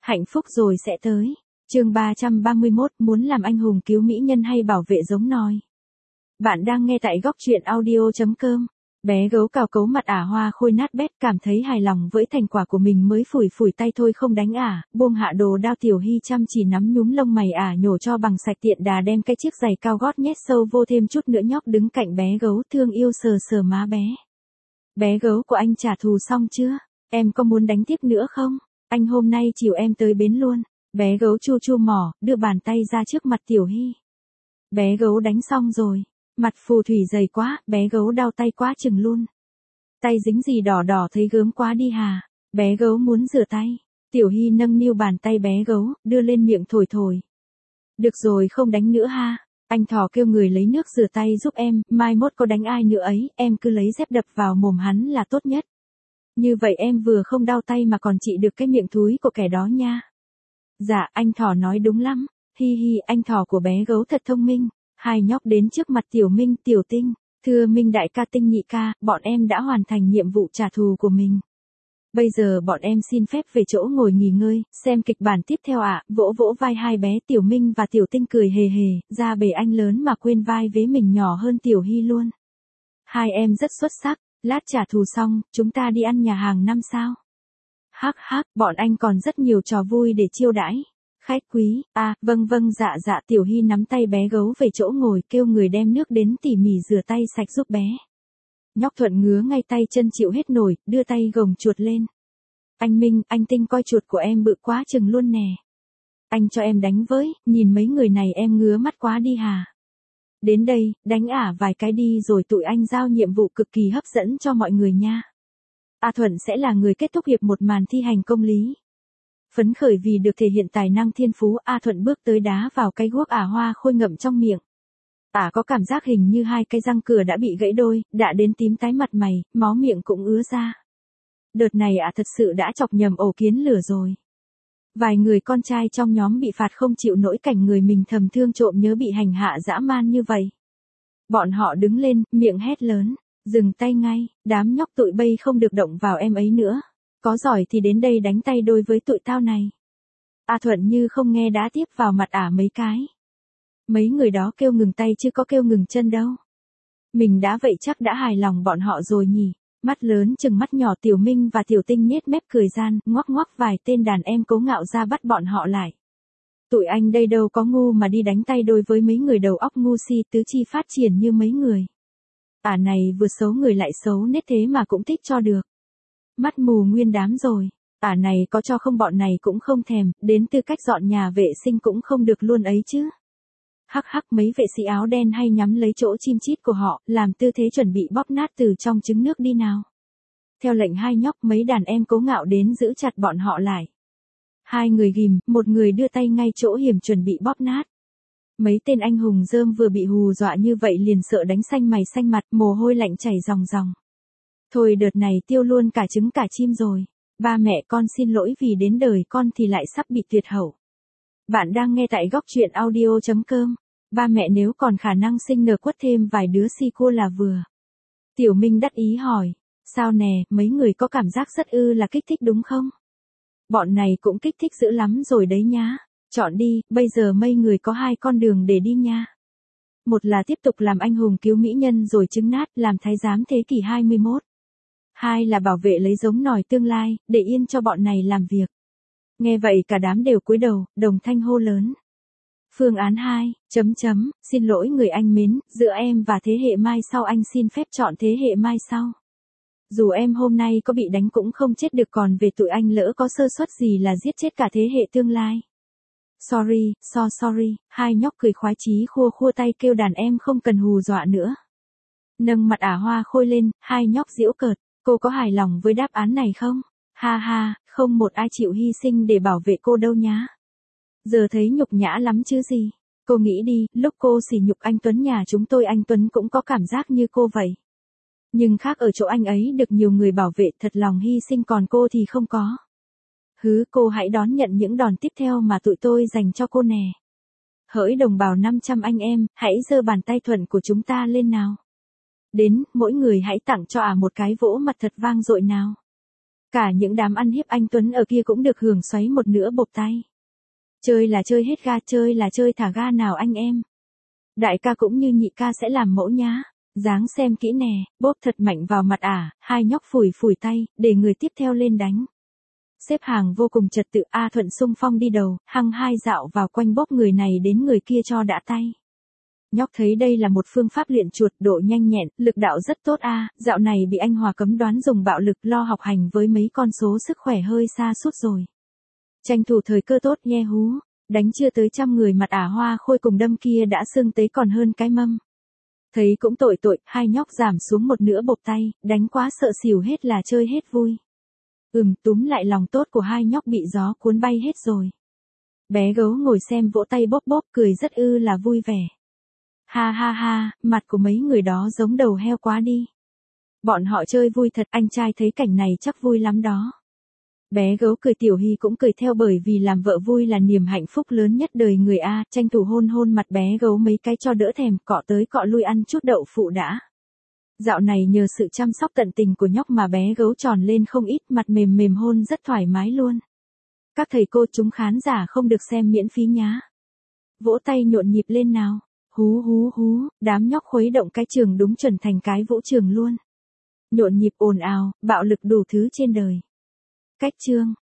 Hạnh phúc rồi sẽ tới. Chương 331, muốn làm anh hùng cứu mỹ nhân hay bảo vệ giống nòi. Bạn đang nghe tại góc truyện audio.com. Bé gấu cào cấu mặt ả Hoa Khôi nát bét, cảm thấy hài lòng với thành quả của mình mới phủi phủi tay thôi không đánh ả, buông hạ đồ đao. Tiểu Hy chăm chỉ nắm nhúm lông mày ả nhổ cho bằng sạch, tiện đà đem cái chiếc giày cao gót nhét sâu vô thêm chút nữa. Nhóc đứng cạnh bé gấu thương yêu sờ sờ má bé. Bé gấu của anh trả thù xong chưa? Em có muốn đánh tiếp nữa không? Anh hôm nay chiều em tới bến luôn. Bé gấu chu chu mỏ, đưa bàn tay ra trước mặt Tiểu Hy. Bé gấu đánh xong rồi. Mặt phù thủy dày quá, bé gấu đau tay quá chừng luôn. Tay dính gì đỏ đỏ thấy gớm quá đi hà. Bé gấu muốn rửa tay. Tiểu Hy nâng niu bàn tay bé gấu, đưa lên miệng thổi thổi. Được rồi không đánh nữa ha. Anh thỏ kêu người lấy nước rửa tay giúp em, mai mốt có đánh ai nữa ấy, em cứ lấy dép đập vào mồm hắn là tốt nhất. Như vậy em vừa không đau tay mà còn trị được cái miệng thúi của kẻ đó nha. Dạ, anh thỏ nói đúng lắm. Hi hi, anh thỏ của bé gấu thật thông minh. Hai nhóc đến trước mặt Tiểu Minh, Tiểu Tinh. Thưa Minh đại ca, Tinh nhị ca, bọn em đã hoàn thành nhiệm vụ trả thù của mình. Bây giờ bọn em xin phép về chỗ ngồi nghỉ ngơi, xem kịch bản tiếp theo ạ. Vỗ vỗ vai hai bé Tiểu Minh và Tiểu Tinh cười hề hề, ra bề anh lớn mà quên vai vế mình nhỏ hơn Tiểu Hy luôn. Hai em rất xuất sắc, lát trả thù xong, chúng ta đi ăn nhà hàng 5 sao. Hắc hắc, bọn anh còn rất nhiều trò vui để chiêu đãi. Khách quý, vâng vâng dạ dạ. Tiểu Hy nắm tay bé gấu về chỗ ngồi, kêu người đem nước đến tỉ mỉ rửa tay sạch giúp bé. Nhóc thuận ngứa ngay tay chân chịu hết nổi, đưa tay gồng chuột lên. Anh Minh, anh Tinh coi chuột của em bự quá chừng luôn nè. Anh cho em đánh với, nhìn mấy người này em ngứa mắt quá đi hà. Đến đây, đánh ả vài cái đi rồi tụi anh giao nhiệm vụ cực kỳ hấp dẫn cho mọi người nha. A Thuận sẽ là người kết thúc hiệp một màn thi hành công lý. Phấn khởi vì được thể hiện tài năng thiên phú, A Thuận bước tới đá vào cái guốc ả Hoa Khôi ngậm trong miệng. Ả có cảm giác hình như hai cái răng cửa đã bị gãy đôi, đã đến tím tái mặt mày, máu miệng cũng ứa ra. Đợt này Ả thật sự đã chọc nhầm ổ kiến lửa rồi. Vài người con trai trong nhóm bị phạt không chịu nổi cảnh người mình thầm thương trộm nhớ bị hành hạ dã man như vậy. Bọn họ đứng lên, miệng hét lớn, dừng tay ngay, đám nhóc tụi bay không được động vào em ấy nữa. Có giỏi thì đến đây đánh tay đôi với tụi tao này. A Thuận như không nghe đá tiếp vào mặt Ả mấy cái. Mấy người đó kêu ngừng tay chứ có kêu ngừng chân đâu. Mình đã vậy chắc đã hài lòng bọn họ rồi nhỉ. Mắt lớn chừng mắt nhỏ Tiểu Minh và Tiểu Tinh nhếch mép cười gian, ngoắc ngoắc vài tên đàn em cố ngạo ra bắt bọn họ lại. Tụi anh đây đâu có ngu mà đi đánh tay đôi với mấy người đầu óc ngu si tứ chi phát triển như mấy người. Ả này vừa xấu người lại xấu nết thế mà cũng thích cho được. Mắt mù nguyên đám rồi. Ả này có cho không bọn này cũng không thèm, đến tư cách dọn nhà vệ sinh cũng không được luôn ấy chứ. Hắc hắc, mấy vệ sĩ áo đen hay nhắm lấy chỗ chim chít của họ, làm tư thế chuẩn bị bóp nát từ trong trứng nước đi nào. Theo lệnh hai nhóc, mấy đàn em cố ngạo đến giữ chặt bọn họ lại. Hai người ghim, một người đưa tay ngay chỗ hiểm chuẩn bị bóp nát. Mấy tên anh hùng rơm vừa bị hù dọa như vậy liền sợ đánh xanh mày xanh mặt, mồ hôi lạnh chảy ròng ròng. Thôi đợt này tiêu luôn cả trứng cả chim rồi. Ba mẹ con xin lỗi vì đến đời con thì lại sắp bị tuyệt hậu. Bạn đang nghe tại góc truyện audio.com. Ba mẹ nếu còn khả năng sinh nở quất thêm vài đứa si cua là vừa. Tiểu Minh đắc ý hỏi. Sao nè, mấy người có cảm giác rất là kích thích đúng không? Bọn này cũng kích thích dữ lắm rồi đấy nhá. Chọn đi, bây giờ mấy người có hai con đường để đi nha. Một là tiếp tục làm anh hùng cứu mỹ nhân rồi trứng nát, làm thái giám thế kỷ 21. Hai là bảo vệ lấy giống nòi tương lai, để yên cho bọn này làm việc. Nghe vậy cả đám đều cúi đầu, đồng thanh hô lớn. Phương án 2, xin lỗi người anh mến, giữa em và thế hệ mai sau anh xin phép chọn thế hệ mai sau. Dù em hôm nay có bị đánh cũng không chết được, còn về tụi anh lỡ có sơ suất gì là giết chết cả thế hệ tương lai. Sorry, hai nhóc cười khoái chí khua khua tay kêu đàn em không cần hù dọa nữa. Nâng mặt ả Hoa Khôi lên, hai nhóc giễu cợt, cô có hài lòng với đáp án này không? Ha ha, không một ai chịu hy sinh để bảo vệ cô đâu nhá. Giờ thấy nhục nhã lắm chứ gì. Cô nghĩ đi, lúc cô sỉ nhục anh Tuấn nhà chúng tôi anh Tuấn cũng có cảm giác như cô vậy. Nhưng khác ở chỗ anh ấy được nhiều người bảo vệ thật lòng hy sinh còn cô thì không có. Cô hãy đón nhận những đòn tiếp theo mà tụi tôi dành cho cô nè. Hỡi đồng bào 500 anh em, hãy giơ bàn tay thuận của chúng ta lên nào. Đến, mỗi người hãy tặng cho ả một cái vỗ mặt thật vang dội nào. Cả những đám ăn hiếp anh Tuấn ở kia cũng được hưởng xoáy một nửa bộp tay. Chơi là chơi hết ga, chơi là chơi thả ga nào anh em. Đại ca cũng như nhị ca sẽ làm mẫu nhá. Dáng xem kỹ nè, bóp thật mạnh vào mặt ả, hai nhóc phủi phủi tay, để người tiếp theo lên đánh. Xếp hàng vô cùng trật tự, A Thuận xung phong đi đầu, hăng hai dạo vào quanh bóp người này đến người kia cho đã tay. Nhóc thấy đây là một phương pháp luyện chuột, độ nhanh nhẹn, lực đạo rất tốt a, dạo này bị anh Hòa cấm đoán dùng bạo lực, lo học hành với mấy con số sức khỏe hơi xa sút rồi. Tranh thủ thời cơ tốt nhe hú, đánh chưa tới 100 người mặt ả Hoa Khôi cùng đâm kia đã sưng tấy còn hơn cái mâm. Thấy cũng tội, hai nhóc giảm xuống một nửa bộp tay, đánh quá sợ xỉu hết là chơi hết vui. Túm lại lòng tốt của hai nhóc bị gió cuốn bay hết rồi. Bé gấu ngồi xem vỗ tay bóp bóp cười rất là vui vẻ. Ha ha ha, mặt của mấy người đó giống đầu heo quá đi. Bọn họ chơi vui thật, anh trai thấy cảnh này chắc vui lắm đó. Bé gấu cười, Tiểu Hy cũng cười theo bởi vì làm vợ vui là niềm hạnh phúc lớn nhất đời người a, tranh thủ hôn hôn mặt bé gấu mấy cái cho đỡ thèm, cọ tới cọ lui ăn chút đậu phụ đã. Dạo này nhờ sự chăm sóc tận tình của nhóc mà bé gấu tròn lên không ít, mặt mềm mềm hôn rất thoải mái luôn. Các thầy cô chúng khán giả không được xem miễn phí nhá. Vỗ tay nhộn nhịp lên nào. Hú hú hú, đám nhóc khuấy động cái trường đúng chuẩn thành cái vũ trường luôn. Nhộn nhịp ồn ào, bạo lực đủ thứ trên đời. Cách chương